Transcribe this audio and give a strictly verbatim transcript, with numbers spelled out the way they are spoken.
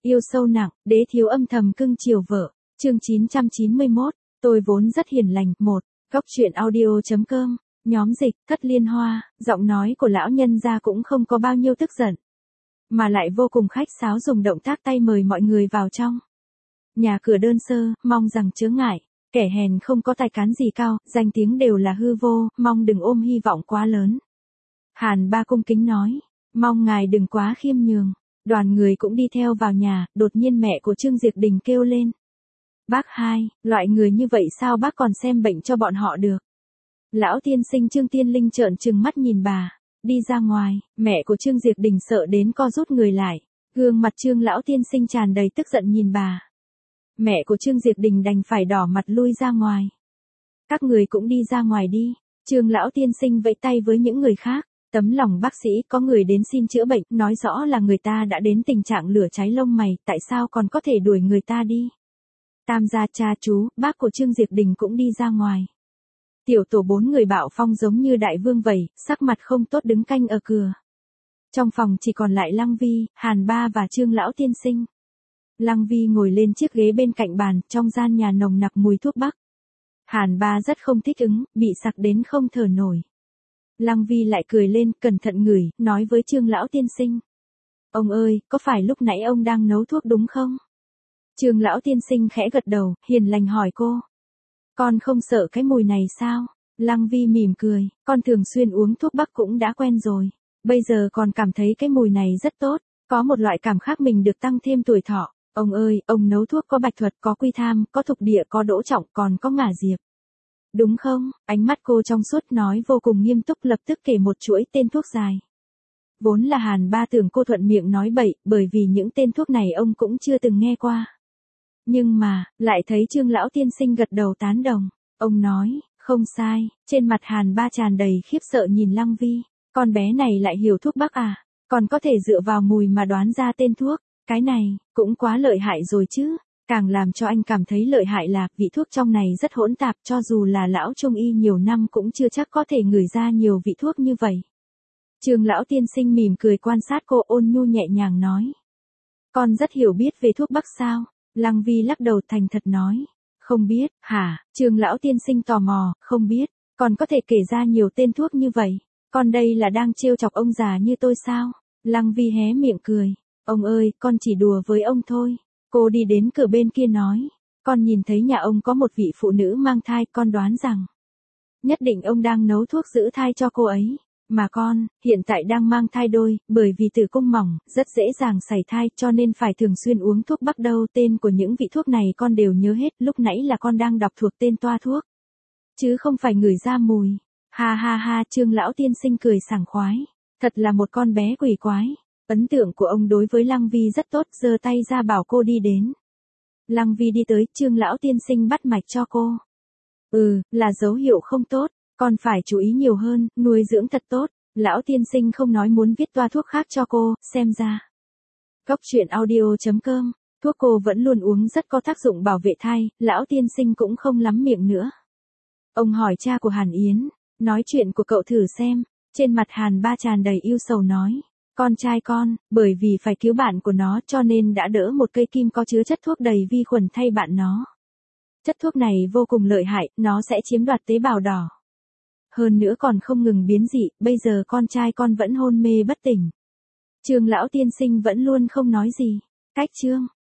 Yêu sâu nặng, đế thiếu âm thầm cưng chiều vợ. Chương chín trăm chín mươi mốt, tôi vốn rất hiền lành. Một, Góc truyện audio.com, nhóm dịch, Thất Liên Hoa, giọng nói của lão nhân gia cũng không có bao nhiêu tức giận, mà lại vô cùng khách sáo dùng động tác tay mời mọi người vào trong. Nhà cửa đơn sơ, mong rằng chớ ngại, kẻ hèn không có tài cán gì cao, danh tiếng đều là hư vô, mong đừng ôm hy vọng quá lớn. Hàn Ba cung kính nói, mong ngài đừng quá khiêm nhường. Đoàn người cũng đi theo vào nhà, đột nhiên mẹ của Trương Diệp Đình kêu lên. Bác hai, loại người như vậy sao bác còn xem bệnh cho bọn họ được? Lão tiên sinh Trương Tiên Linh trợn trừng mắt nhìn bà, đi ra ngoài, mẹ của Trương Diệp Đình sợ đến co rút người lại, gương mặt Trương lão tiên sinh tràn đầy tức giận nhìn bà. Mẹ của Trương Diệp Đình đành phải đỏ mặt lui ra ngoài. Các người cũng đi ra ngoài đi, Trương lão tiên sinh vẫy tay với những người khác. Tấm lòng bác sĩ, có người đến xin chữa bệnh, nói rõ là người ta đã đến tình trạng lửa cháy lông mày, tại sao còn có thể đuổi người ta đi? Tam gia cha chú, bác của Trương Diệp Đình cũng đi ra ngoài. Tiểu tổ bốn người bạo phong giống như đại vương vậy, sắc mặt không tốt đứng canh ở cửa. Trong phòng chỉ còn lại Lăng Vi, Hàn Ba và Trương lão tiên sinh. Lăng Vi ngồi lên chiếc ghế bên cạnh bàn, trong gian nhà nồng nặc mùi thuốc bắc. Hàn Ba rất không thích ứng, bị sặc đến không thở nổi. Lăng Vi lại cười lên, cẩn thận ngửi, nói với Trương lão tiên sinh. Ông ơi, có phải lúc nãy ông đang nấu thuốc đúng không? Trương lão tiên sinh khẽ gật đầu, hiền lành hỏi cô. Con không sợ cái mùi này sao? Lăng Vi mỉm cười, con thường xuyên uống thuốc bắc cũng đã quen rồi. Bây giờ còn cảm thấy cái mùi này rất tốt, có một loại cảm khác mình được tăng thêm tuổi thọ. Ông ơi, ông nấu thuốc có bạch thuật, có quy tham, có thục địa, có đỗ trọng, còn có ngả diệp. Đúng không? Ánh mắt cô trong suốt nói vô cùng nghiêm túc, lập tức kể một chuỗi tên thuốc dài. Vốn là Hàn Ba tưởng cô thuận miệng nói bậy, bởi vì những tên thuốc này ông cũng chưa từng nghe qua. Nhưng mà, lại thấy Trương lão tiên sinh gật đầu tán đồng. Ông nói, không sai, trên mặt Hàn Ba tràn đầy khiếp sợ nhìn Lăng Vi. Con bé này lại hiểu thuốc bắc à? Còn có thể dựa vào mùi mà đoán ra tên thuốc. Cái này, cũng quá lợi hại rồi chứ. Càng làm cho anh cảm thấy lợi hại là, vị thuốc trong này rất hỗn tạp, cho dù là lão trung y nhiều năm cũng chưa chắc có thể ngửi ra nhiều vị thuốc như vậy. Trương lão tiên sinh mỉm cười quan sát cô, ôn nhu nhẹ nhàng nói. Con rất hiểu biết về thuốc bắc sao? Lăng Vi lắc đầu thành thật nói. Không biết, hả? Trương lão tiên sinh tò mò, không biết, còn có thể kể ra nhiều tên thuốc như vậy. Con đây là đang trêu chọc ông già như tôi sao? Lăng Vi hé miệng cười. Ông ơi, con chỉ đùa với ông thôi. Cô đi đến cửa bên kia nói, con nhìn thấy nhà ông có một vị phụ nữ mang thai, con đoán rằng nhất định ông đang nấu thuốc giữ thai cho cô ấy. Mà con, hiện tại đang mang thai đôi, bởi vì tử cung mỏng, rất dễ dàng sảy thai, cho nên phải thường xuyên uống thuốc bắc đâu. Tên của những vị thuốc này con đều nhớ hết, lúc nãy là con đang đọc thuộc tên toa thuốc, chứ không phải ngửi ra mùi. Ha ha ha, Trương lão tiên sinh cười sảng khoái, thật là một con bé quỷ quái. Ấn tượng của ông đối với Lăng Vi rất tốt, giơ tay ra bảo cô đi đến. Lăng Vi đi tới, Trương lão tiên sinh bắt mạch cho cô. Ừ, là dấu hiệu không tốt, con phải chú ý nhiều hơn, nuôi dưỡng thật tốt. Lão tiên sinh không nói muốn viết toa thuốc khác cho cô, xem ra. Góc truyện audio.com, thuốc cô vẫn luôn uống rất có tác dụng bảo vệ thai, lão tiên sinh cũng không lắm miệng nữa. Ông hỏi cha của Hàn Yến, nói chuyện của cậu thử xem. Trên mặt Hàn Ba tràn đầy yêu sầu nói. Con trai con, bởi vì phải cứu bạn của nó cho nên đã đỡ một cây kim có chứa chất thuốc đầy vi khuẩn thay bạn nó. Chất thuốc này vô cùng lợi hại, nó sẽ chiếm đoạt tế bào đỏ. Hơn nữa còn không ngừng biến dị, bây giờ con trai con vẫn hôn mê bất tỉnh. Trương lão tiên sinh vẫn luôn không nói gì. Cách chương,